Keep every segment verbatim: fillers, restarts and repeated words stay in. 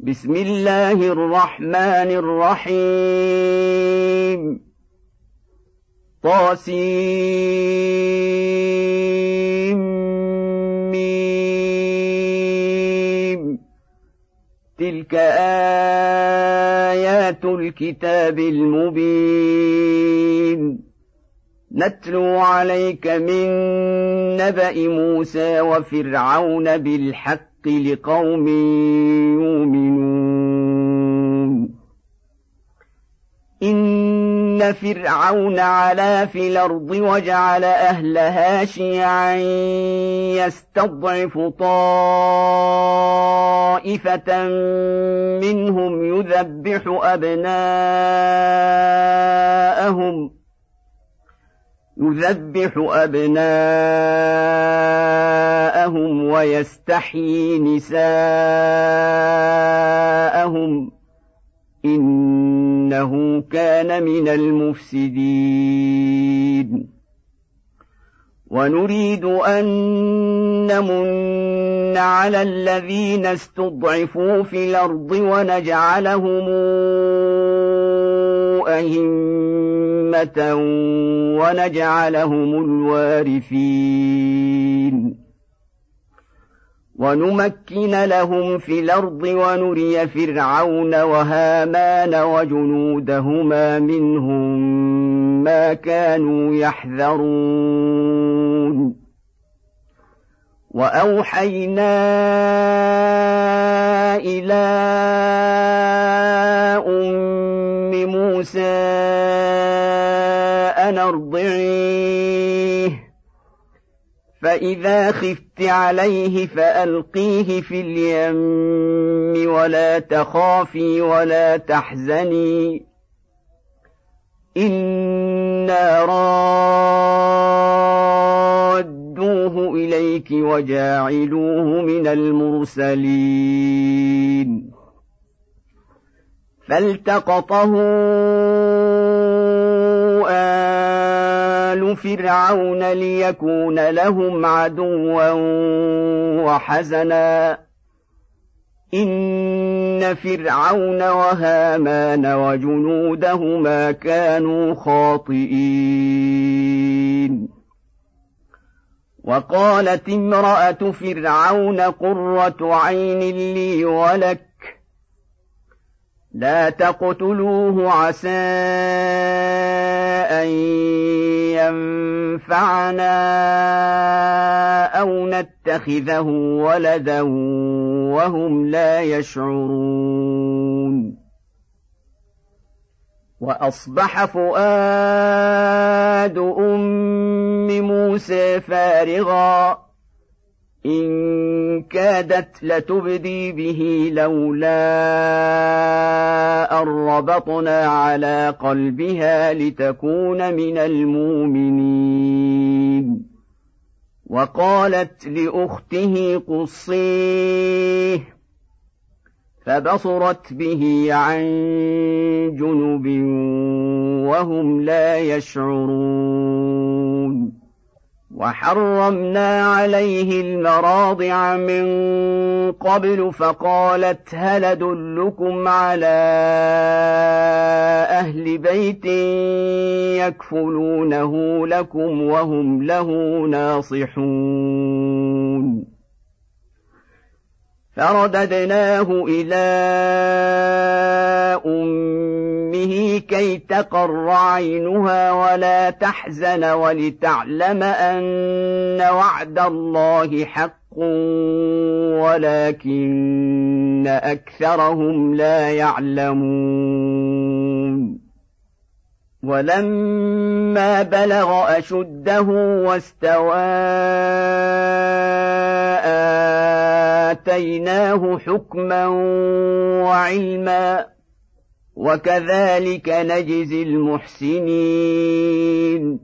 بسم الله الرحمن الرحيم طاسيم تلك آيات الكتاب المبين نتلو عليك من نبأ موسى وفرعون بالحق لقوم يؤمنون إن فرعون علا في الأرض وجعل أهلها شيعا يستضعف طائفة منهم يذبح أبناءهم يذبح أبناءهم ويستحيي نساءهم إنه كان من المفسدين ونريد أن نمن على الذين استضعفوا في الأرض ونجعلهم أئمة ونجعلهم الوارثين ونمكن لهم في الأرض ونري فرعون وهامان وجنودهما منهم ما كانوا يحذرون وأوحينا إلى أم موسى أن أرضعيه فإذا خفت عليه فألقيه في اليم ولا تخافي ولا تحزني إنا رادوه إليك وجاعلوه من المرسلين فالتقطه آل فرعون ليكون لهم عدوا وحزنا إن فرعون وهامان وجنودهما كانوا خاطئين وقالت امرأة فرعون قرة عين لي ولك لا تقتلوه عسى أن ينفعنا أو نتخذه ولدا وهم لا يشعرون وأصبح فؤاد أم موسى فارغا إن كادت لتبدي به لولا أن ربطنا على قلبها لتكون من المؤمنين وقالت لأخته قصيه فبصرت به عن جنب وهم لا يشعرون وحرمنا عليه المراضع من قبل فقالت هل أدلكم على أهل بيت يكفلونه لكم وهم له ناصحون فرددناه إلى أمه كي تقر عينها ولا تحزن ولتعلم أن وعد الله حق ولكن أكثرهم لا يعلمون ولما بلغ أشده واستوى آتيناه حكما وعلما وكذلك نجزي المحسنين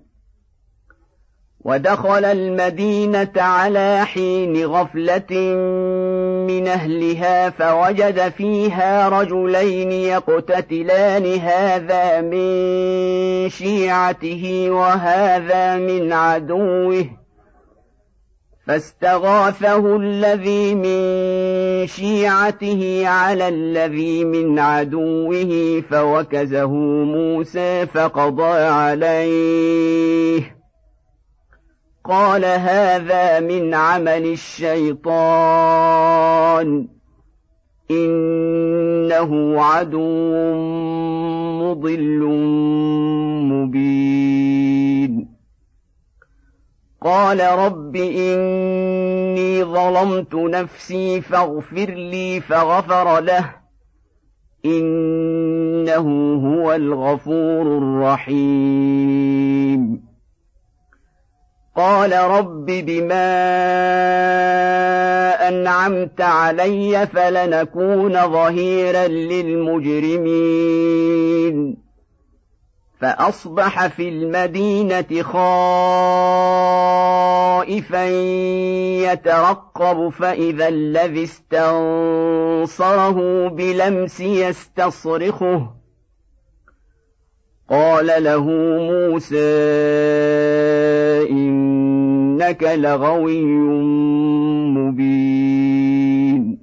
ودخل المدينة على حين غفلة من أهلها فوجد فيها رجلين يقتتلان هذا من شيعته وهذا من عدوه فاستغاثه الذي من شيعته على الذي من عدوه فوكزه موسى فقضى عليه قال هذا من عمل الشيطان إنه عدو مضل مبين قال رب إني ظلمت نفسي فاغفر لي فغفر له إنه هو الغفور الرحيم قال رب بما أنعمت علي فلنكون ظهيرا للمجرمين فأصبح في المدينة خائفا يترقب فإذا الذي استنصره بلمس يستصرخه قال له موسى إنك لغوي مبين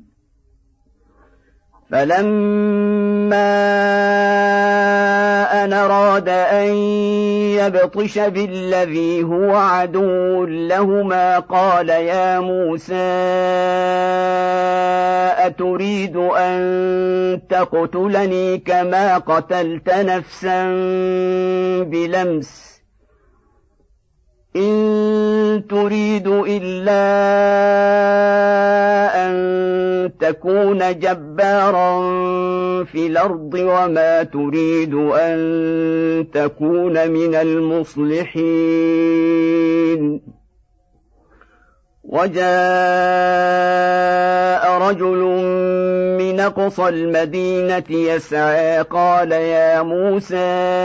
فلما أن أراد أن يبطش بالذي هو عدو لهما قال يا موسى أتريد أن تقتلني كما قتلت نفسا بلمس إن تريد إلا أن تكون جبارا في الأرض وما تريد أن تكون من المصلحين وجاء رجل من أقصى المدينة يسعى قال يا موسى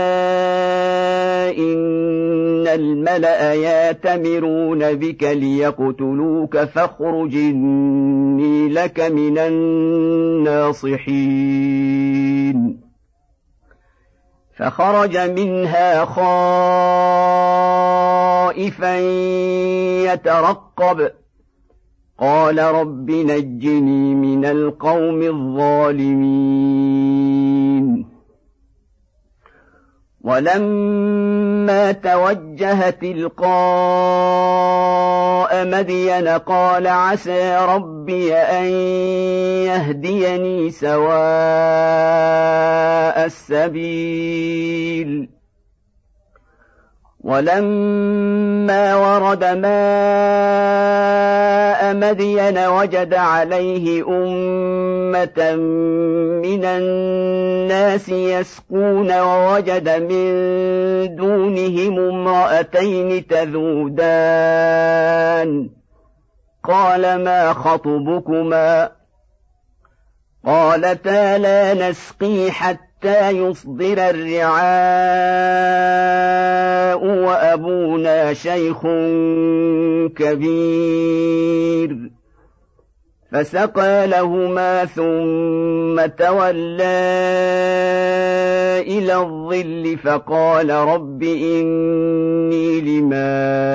إن الملأ يأتمرون بك ليقتلوك فاخرج إني لك من الناصحين فخرج منها خائفا يترقب قال رب نجني من القوم الظالمين ولما توجه تلقاء مدين قال عسى ربي أن يهديني سواء السبيل ولما ورد ماء مدين وجد عليه أمة من الناس يسقون ووجد من دونهم امرأتين تذودان قال ما خطبكما قالتا لا نسقي حتى يصدر الرعاء وأبونا شيخ كبير فسقى لهما ثم تولى إلى الظل فقال رب إني لما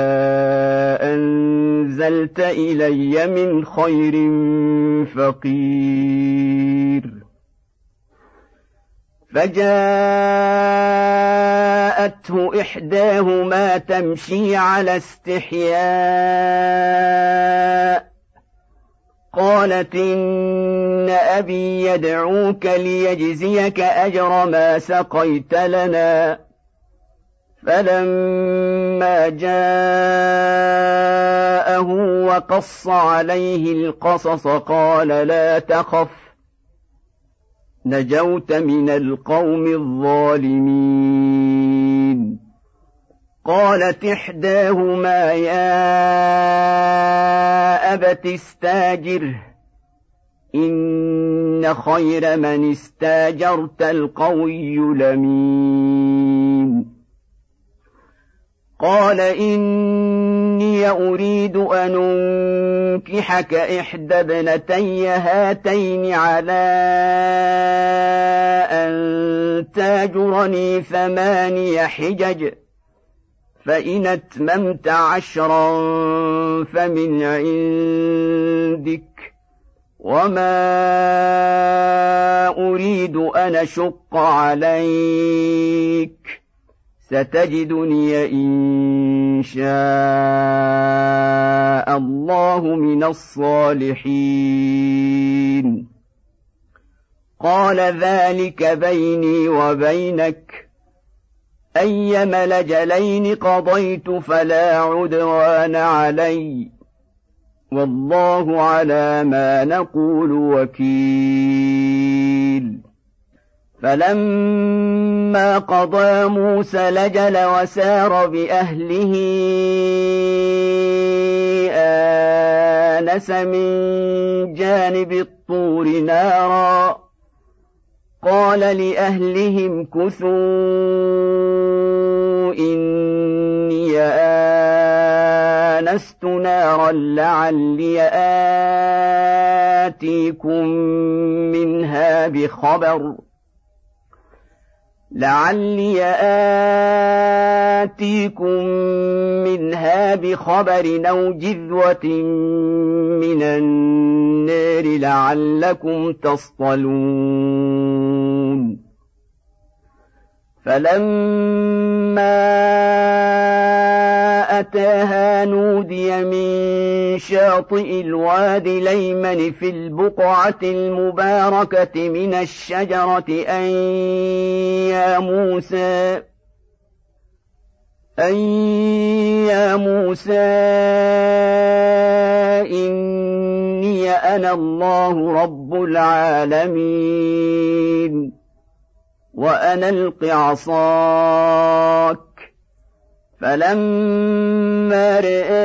أنزلت إلي من خير فقير فجاءته إحداهما تمشي على استحياء قالت إن أبي يدعوك ليجزيك أجر ما سقيت لنا فلما جاءه وقص عليه القصص قال لا تخف نجوت من القوم الظالمين قالت إحداهما يا أبت استاجره إن خير من استاجرت القوي الأمين قال إني أريد أن أنكحك إحدى ابنتي هاتين على أن تاجرني ثماني حجج فإن أتممت عشرا فمن عندك وما أريد أن أشق عليك ستجدني إن شاء الله من الصالحين. قال ذلك بيني وبينك أيما الأجلين قضيت فلا عدوان علي والله على ما نقول وكيل. فلما قضى موسى الأجل وسار بأهله آنس من جانب الطور نارا قال لأهلهم كثوا إني آنست نارا لعلي آتيكم منها بخبر لعلي آتيكم منها بخبر أو جذوة من النار لعلكم تصطلون. فلما أتاها نودي من شاطئ الوادي الأيمن في البقعة المباركة من الشجرة أن يا موسى أن يا موسى إني أنا الله رب العالمين وأنا ألق عصاك. فلما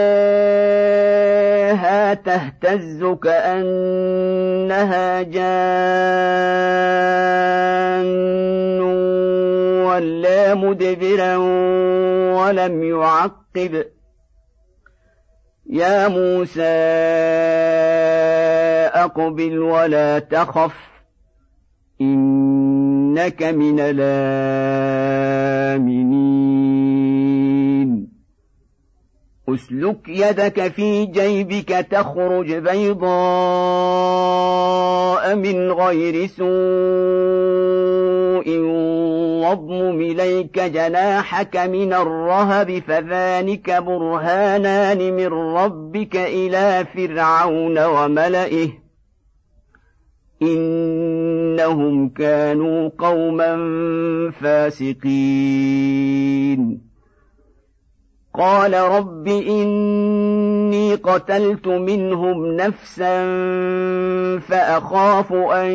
رآها تهتز كأنها جان ولا مدبرا ولم يعقب يا موسى أقبل ولا تخف إنك من الآمنين. أسلك يدك في جيبك تخرج بيضاء من غير سوء واضمم إليك جناحك من الرهب فذلك برهانان من ربك إلى فرعون وملئه إنهم كانوا قوما فاسقين. قال رب إني قتلت منهم نفسا فأخاف أن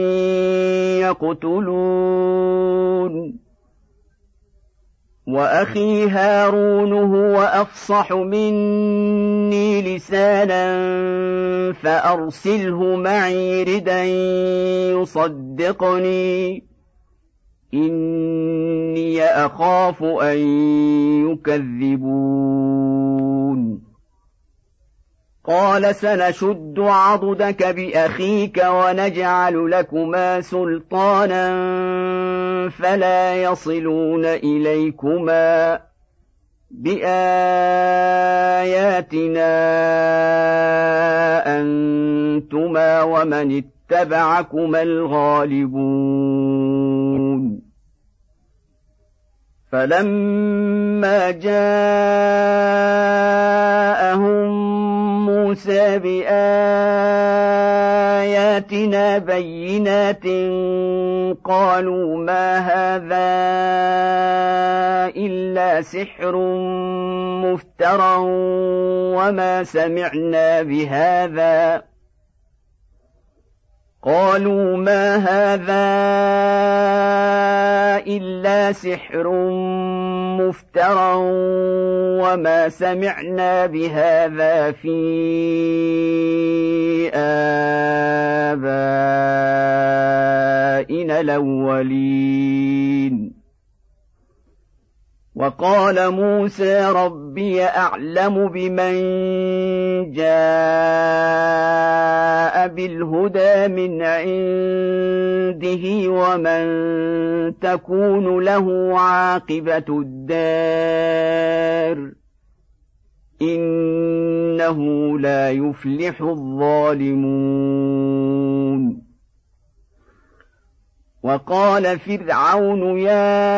يقتلون وأخي هارون هو أفصح مني لسانا فأرسله معي ردا يصدقني إني أخاف أن يكذبون. قال سنشد عضدك بأخيك ونجعل لكما سلطانا فلا يصلون إليكما بآياتنا أنتما ومن اتبعكما الغالبون. فلما جاءهم موسى بآياتنا بينات قالوا ما هذا إلا سحر مفترى وما سمعنا بهذا قالوا ما هذا إلا سحر مفترى وما سمعنا بهذا في آبائنا الأولين. وقال موسى ربي أعلم بمن جاء بالهدى من عنده ومن تكون له عاقبة الدار إنه لا يفلح الظالمون. وقال فرعون يا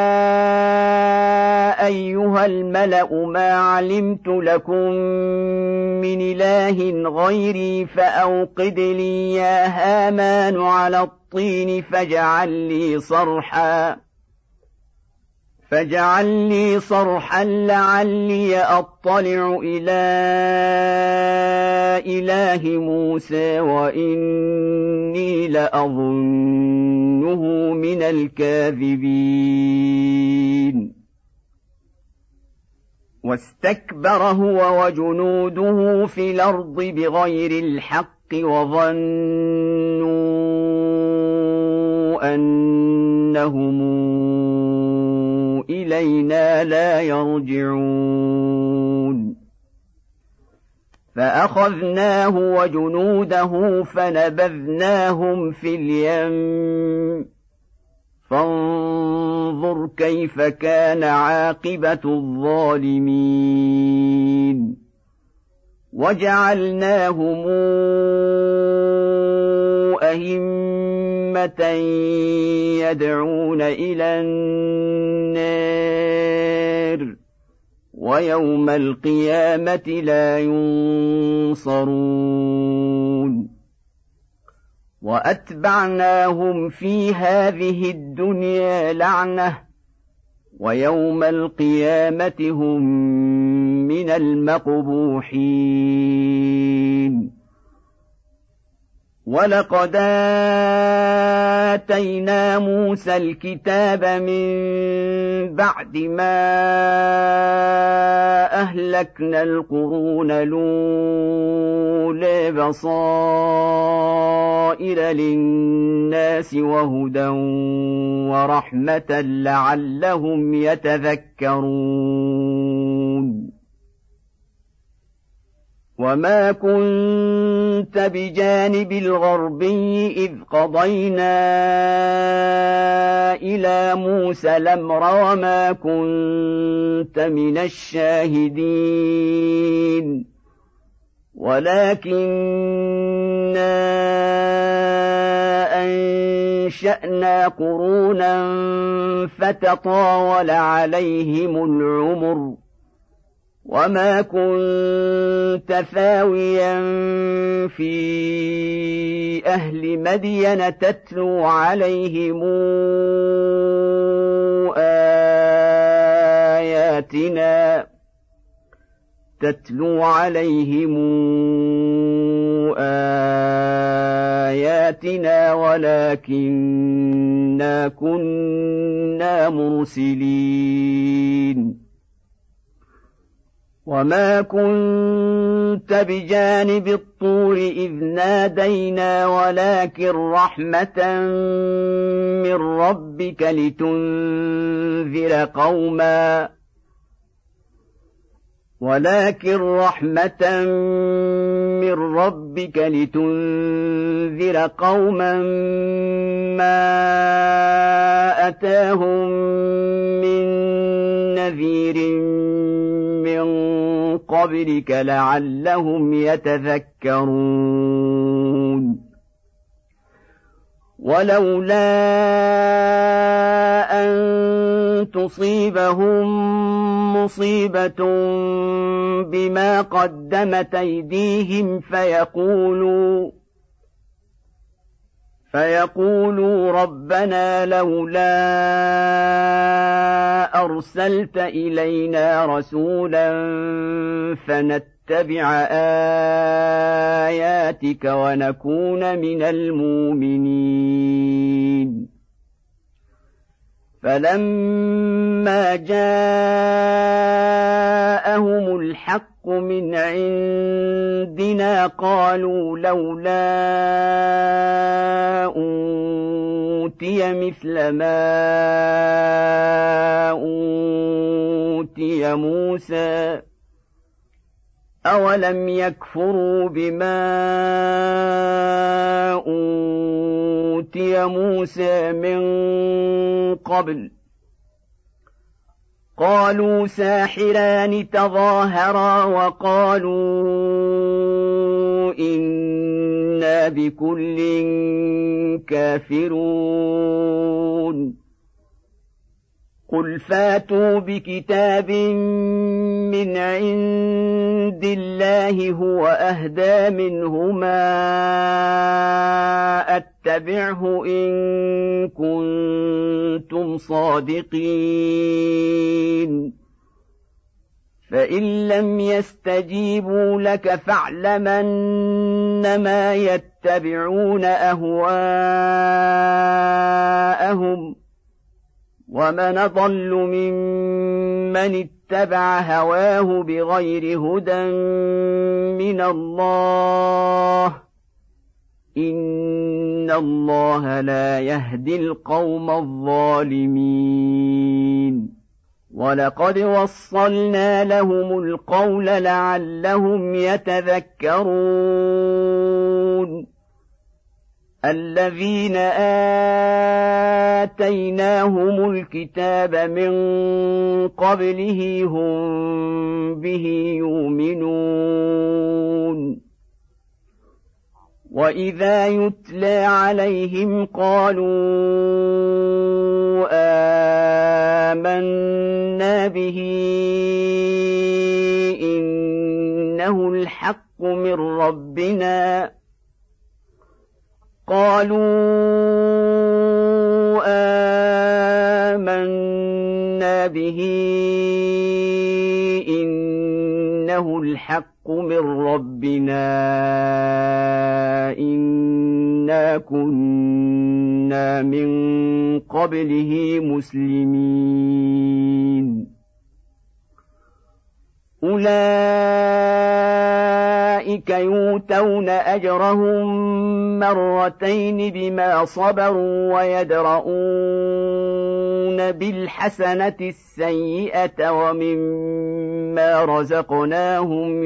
أيها الملأ ما علمت لكم من إله غيري فأوقد لي يا هامان على الطين فاجعل لي صرحا فاجعل لي صرحا لعلي أطلع إلى إله موسى وإني لأظنه من الكاذبين. واستكبر هو وجنوده في الأرض بغير الحق وظنوا أنهم إلينا لا يرجعون. فأخذناه وجنوده فنبذناهم في اليم فانظر كيف كان عاقبة الظالمين. وجعلناهم أئمة يدعون إلى النار ويوم القيامة لا ينصرون. وأتبعناهم في هذه الدنيا لعنة ويوم القيامة هم من المقبوحين. ولقد آتينا موسى الكتاب من بعد ما أهلكنا القرون الأولى بصائر للناس وهدى ورحمة لعلهم يتذكرون. وما كنت بجانب الغربي إذ قضينا إلى موسى الأمر وما كنت من الشاهدين ولكننا أنشأنا قرونا فتطاول عليهم العمر وما كنت ثاويا في أهل مدين تتلو عليهم آياتنا تتلو عليهم آياتنا ولكننا كنا مرسلين. وما كنت بجانب الطور إذ نادينا ولكن رحمة من ربك لتنذر قوما ولكن رحمة من ربك لتنذر قوما ما أتاهم من نذير من قبلك لعلهم يتذكرون. ولولا أن تصيبهم مصيبة بما قدمت أيديهم فيقولوا فيقولوا ربنا لولا أرسلت إلينا رسولا فنتبع آياتك ونكون من المؤمنين. فلما جاءهم الحق من عندنا قالوا لولا أوتي مثل ما أوتي موسى أولم يكفروا بما أوتي موسى من قبل قالوا ساحران تظاهرا وقالوا إنا بكل كافرون قل فاتوا بكتاب من عند الله هو أهدى منهما أتبعه إن كنتم صادقين فإن لم يستجيبوا لك فاعلم أنما يتبعون أهواءهم ومن ضل ممن اتبع هواه بغير هدى من الله إن الله لا يهدي القوم الظالمين ولقد وصلنا لهم القول لعلهم يتذكرون الذين آتيناهم الكتاب من قبله هم به يؤمنون وإذا يتلى عليهم قالوا آمنا به إنه الحق من ربنا قالوا آمنا به إنه الحق من ربنا إنا كنا من قبله مسلمين أولئك يؤتون أجرهم مرتين بما صبروا ويدرؤون بالحسنة السيئة ومما رزقناهم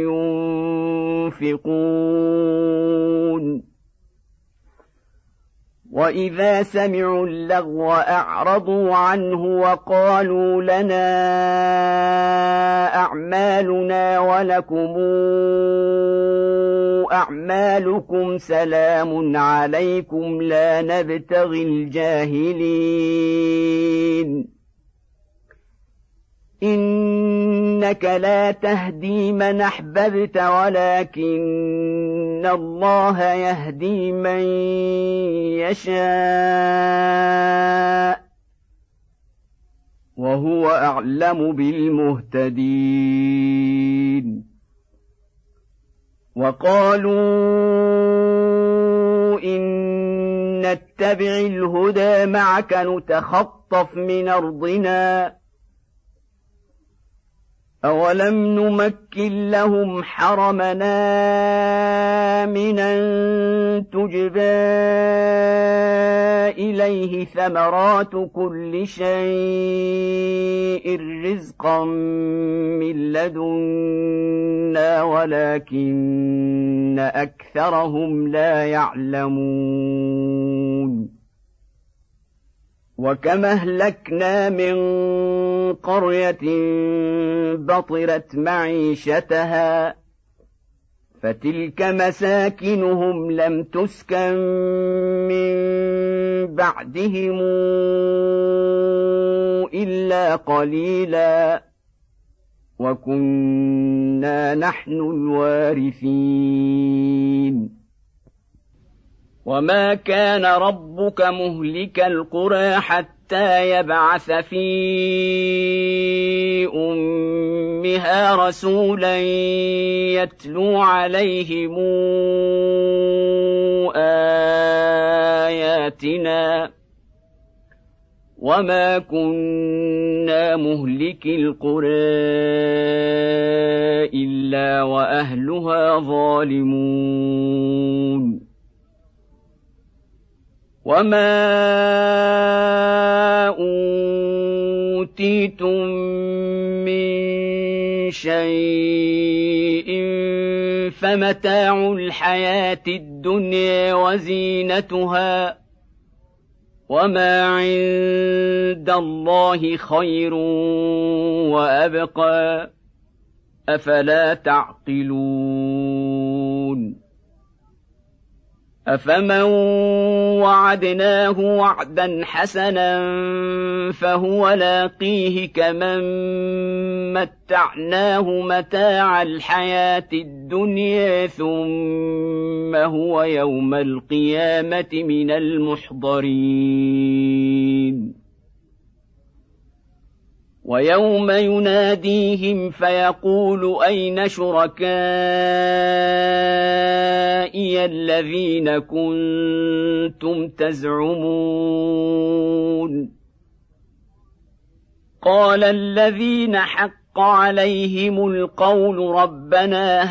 ينفقون وإذا سمعوا اللغو أعرضوا عنه وقالوا لنا أعمالنا ولكم أعمالكم سلام عليكم لا نبتغي الجاهلين إنك لا تهدي من أحببت ولكن الله يهدي من يشاء وهو أعلم بالمهتدين وقالوا إن نتبع الهدى معك نتخطف من أرضنا أولم نمكن لهم حرمنا آمنا تجبى إليه ثمرات كل شيء رزقا من لدنا ولكن أكثرهم لا يعلمون وكم أهلكنا من قرية بطرت معيشتها فتلك مساكنهم لم تسكن من بعدهم إلا قليلا وكنا نحن الوارثين وما كان ربك مهلك القرى حتى يبعث في أمها رسولا يتلو عليهم آياتنا وما كنا مهلك القرى إلا وأهلها ظالمون وما أوتيتم من شيء فمتاع الحياة الدنيا وزينتها وما عند الله خير وأبقى أفلا تعقلون أفمن وعدناه وعدا حسنا فهو لاقيه كمن متعناه متاع الحياة الدنيا ثم هو يوم القيامة من المحضرين ويوم يناديهم فيقول أين شركائي الذين كنتم تزعمون قال الذين حق عليهم القول ربنا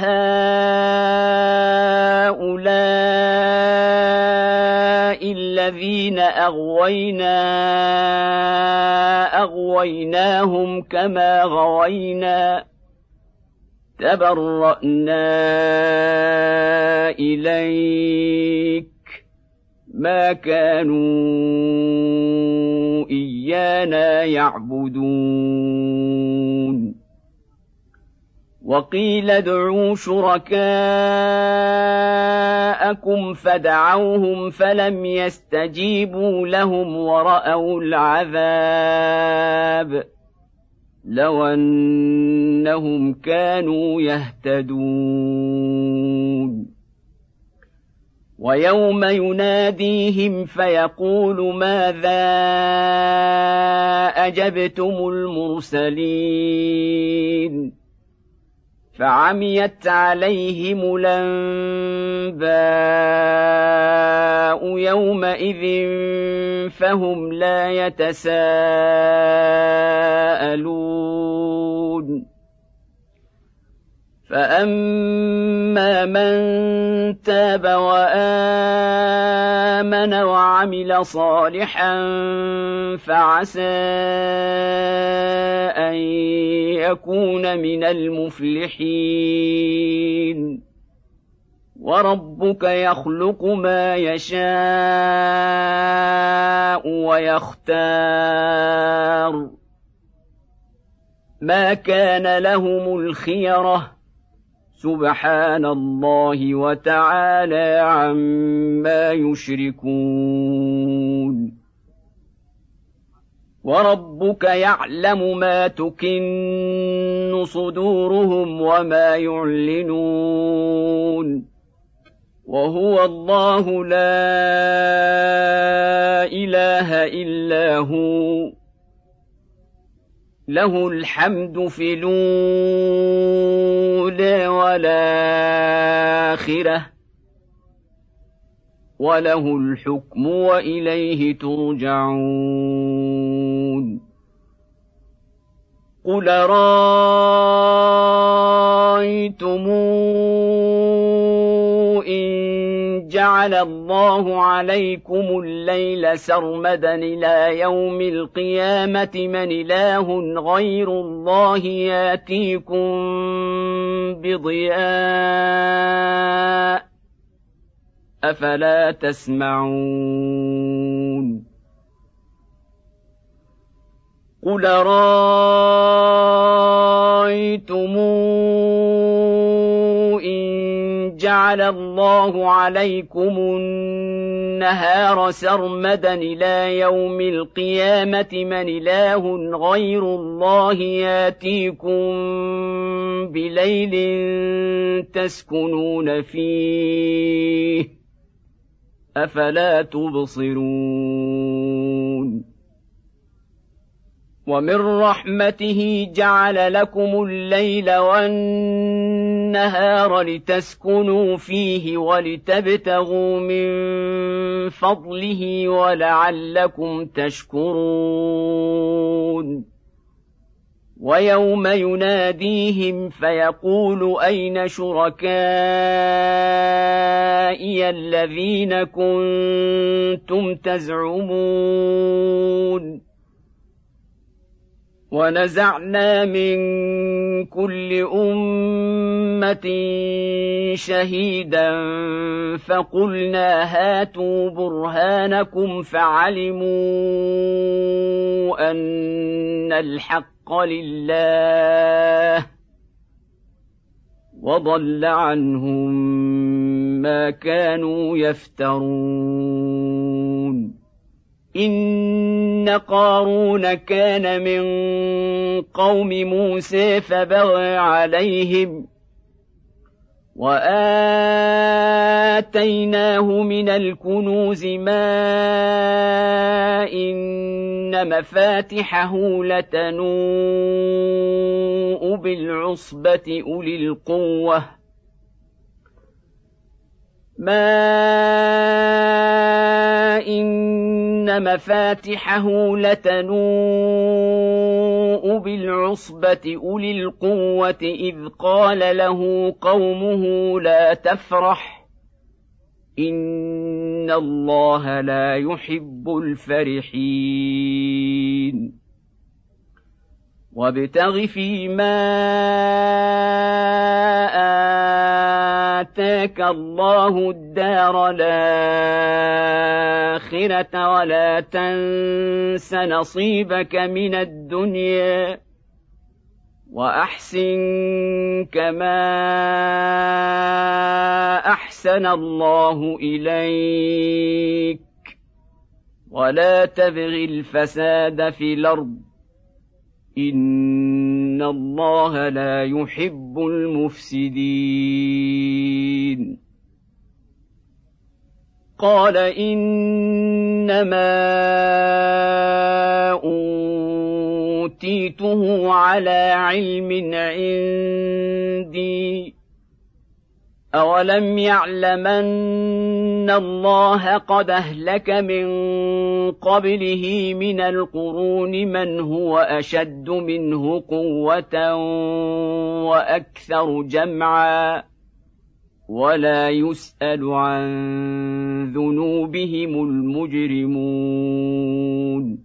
هؤلاء الذين أغوينا أغويناهم كما غوينا تبرأنا إليك ما كانوا إيانا يعبدون وقيل ادعوا شركاءكم فدعوهم فلم يستجيبوا لهم ورأوا العذاب لو أنهم كانوا يهتدون ويوم يناديهم فيقول ماذا أجبتم المرسلين فعميت عليهم الأنباء يومئذ فهم لا يتساءلون فأما من تاب وآمن وعمل صالحا فعسى أن يكون من المفلحين وربك يخلق ما يشاء ويختار ما كان لهم الخيرة سبحان الله وتعالى عما يشركون وربك يعلم ما تكن صدورهم وما يعلنون وهو الله لا إله إلا هو له الحمد في الأولى والآخرة وله الحكم وإليه ترجعون قل رأيتم إن جعل الله عليكم الليل سرمدا إلى يوم القيامة من إله غير الله ياتيكم بضياء أفلا تسمعون قل رأيتم إن جعل الله عليكم النهار سرمدا إلى يوم القيامة من إله غير الله ياتيكم بليل تسكنون فيه أفلا تبصرون ومن رحمته جعل لكم الليل والنهار لتسكنوا فيه ولتبتغوا من فضله ولعلكم تشكرون ويوم يناديهم فيقول أين شركائي الذين كنتم تزعمون ونزعنا من كل أمة شهيدا فقلنا هاتوا برهانكم فعلموا أن الحق لله وضل عنهم ما كانوا يفترون. إن قارون كان من قوم موسى فبغى عليهم وآتيناه من الكنوز ما إن مفاتحه لتنوء بالعصبة أولي القوة ما إن مفاتحه لتنوء بالعصبة أولي القوة إذ قال له قومه لا تفرح إن الله لا يحب الفرحين. وابتغ فيما آتاك الله الدار الآخرة ولا تنس نصيبك من الدنيا وأحسن كما أحسن الله إليك ولا تبغ الفساد في الأرض إن الله لا يحب المفسدين. قال إنما أوتيته على علم عندي أولم يعلمن الله قد أهلك من قبله من القرون من هو أشد منه قوة وأكثر جمعا ولا يسأل عن ذنوبهم المجرمون.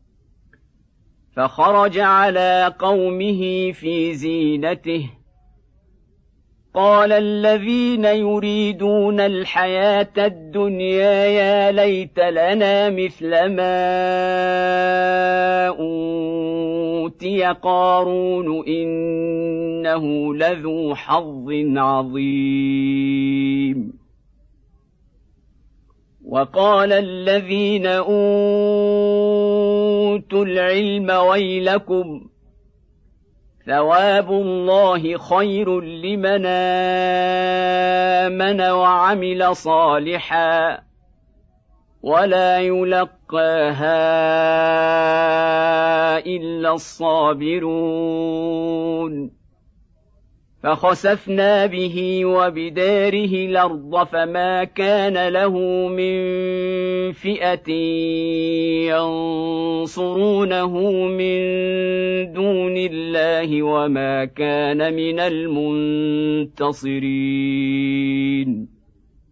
فخرج على قومه في زينته قال الذين يريدون الحياة الدنيا يا ليت لنا مثل ما أوتي قارون إنه لذو حظ عظيم. وقال الذين أوتوا العلم ويلكم ثواب الله خير لمن آمن وعمل صالحا ولا يلقاها إلا الصابرون. فخسفنا به وبداره الأرض فما كان له من فئة ينصرونه من دون الله وما كان من المنتصرين.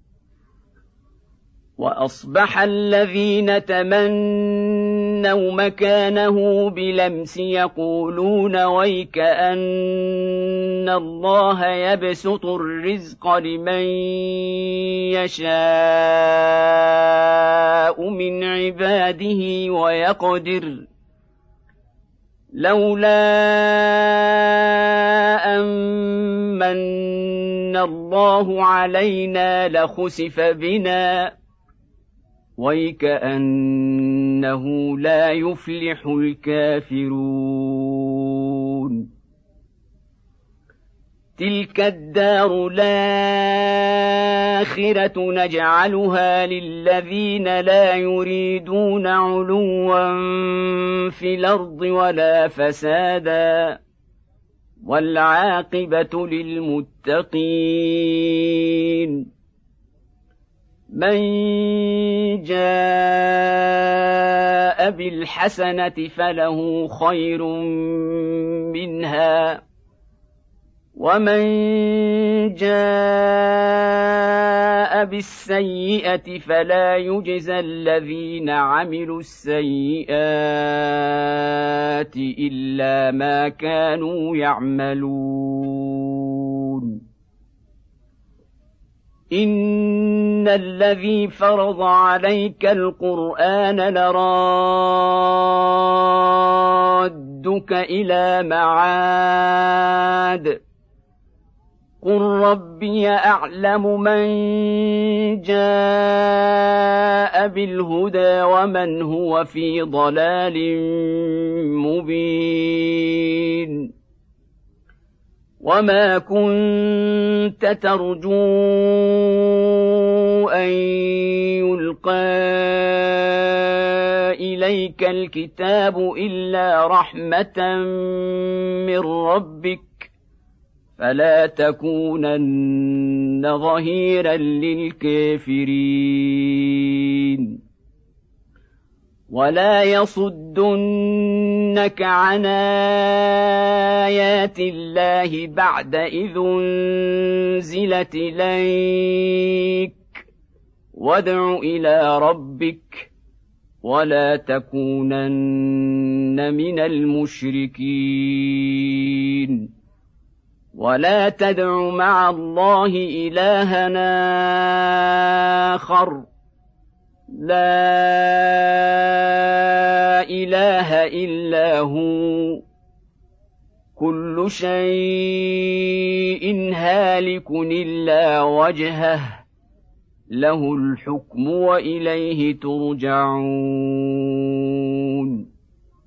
وأصبح الذين تمنوا مكانه بلمس يقولون ويك أن الله يبسط الرزق لمن يشاء من عباده ويقدر لولا أمن الله علينا لخسف بنا ويكأنه لا يفلح الكافرون. تلك الدار الآخرة نجعلها للذين لا يريدون علوا في الأرض ولا فسادا والعاقبة للمتقين. من جاء بالحسنة فله خير منها ومن جاء بالسيئة فلا يجزى الذين عملوا السيئات إلا ما كانوا يعملون إن الذي فرض عليك القرآن لرادك إلى معاد قل ربي أعلم من جاء بالهدى ومن هو في ضلال مبين وما كنت ترجو أن يلقى إليك الكتاب إلا رحمة من ربك فلا تكونن ظهيرا للكافرين ولا يصدنك عن آيات الله بعد إذ أنزلت إليك وادع إلى ربك ولا تكونن من المشركين ولا تدع مع الله إلها آخر لا إله إلا هو كل شيء هالك إلا وجهه له الحكم وإليه ترجعون